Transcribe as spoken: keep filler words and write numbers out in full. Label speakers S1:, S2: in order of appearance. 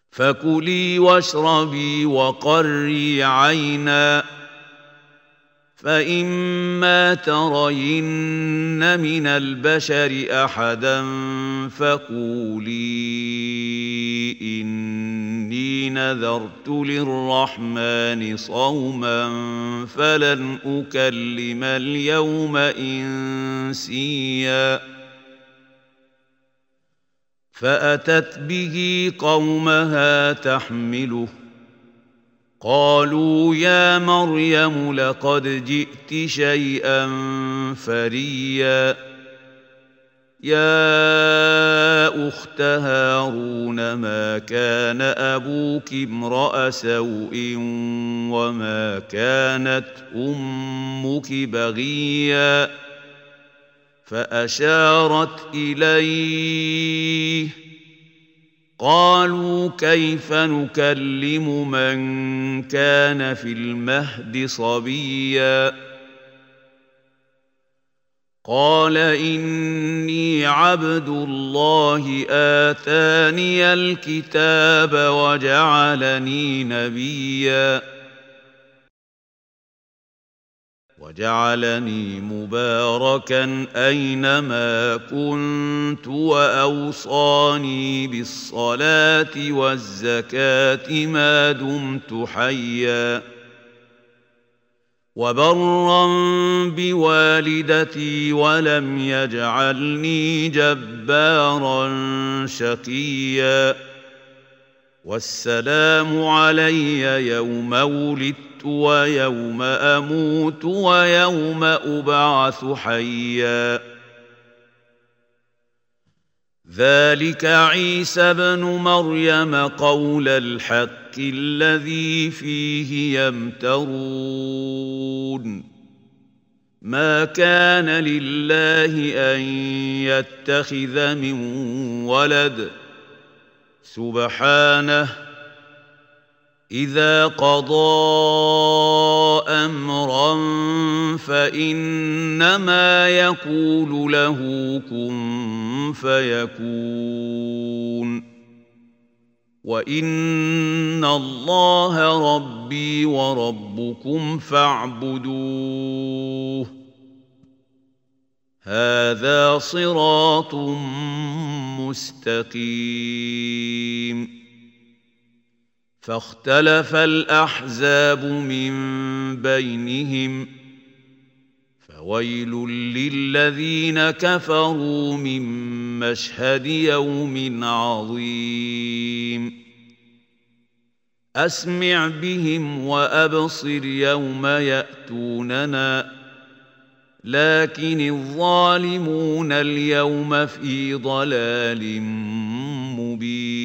S1: فكلي واشربي وقري عينا فإما ترين من البشر أحدا فقولي إني نذرت للرحمن صوما فلن أكلم اليوم إنسيا فأتت به قومها تحمله قالوا يا مريم لقد جئت شيئا فريا يا أخت هارون ما كان أبوك امرأ سوء وما كانت أمك بغيا فأشارت إليه قالوا كيف نكلم من كان في المهد صبيا قال إني عبد الله آتاني الكتاب وجعلني نبيا وجعلني مباركا أينما كنت وأوصاني بالصلاة والزكاة ما دمت حيا وبرا بوالدتي ولم يجعلني جبارا شقيا والسلام علي يوم ولدت ويوم أموت ويوم أبعث حيا ذلك عيسى بن مريم قول الحق الذي فيه يمترون ما كان لله أن يتخذ من ولد سبحانه إذا قضى أمرا فإنما يقول له كن فيكون وإن الله ربي وربكم فاعبدوه هذا صراط مستقيم فاختلف الأحزاب من بينهم فويل للذين كفروا من مشهد يوم عظيم أسمع بهم وأبصر يوم يأتوننا لكن الظالمون اليوم في ضلال مبين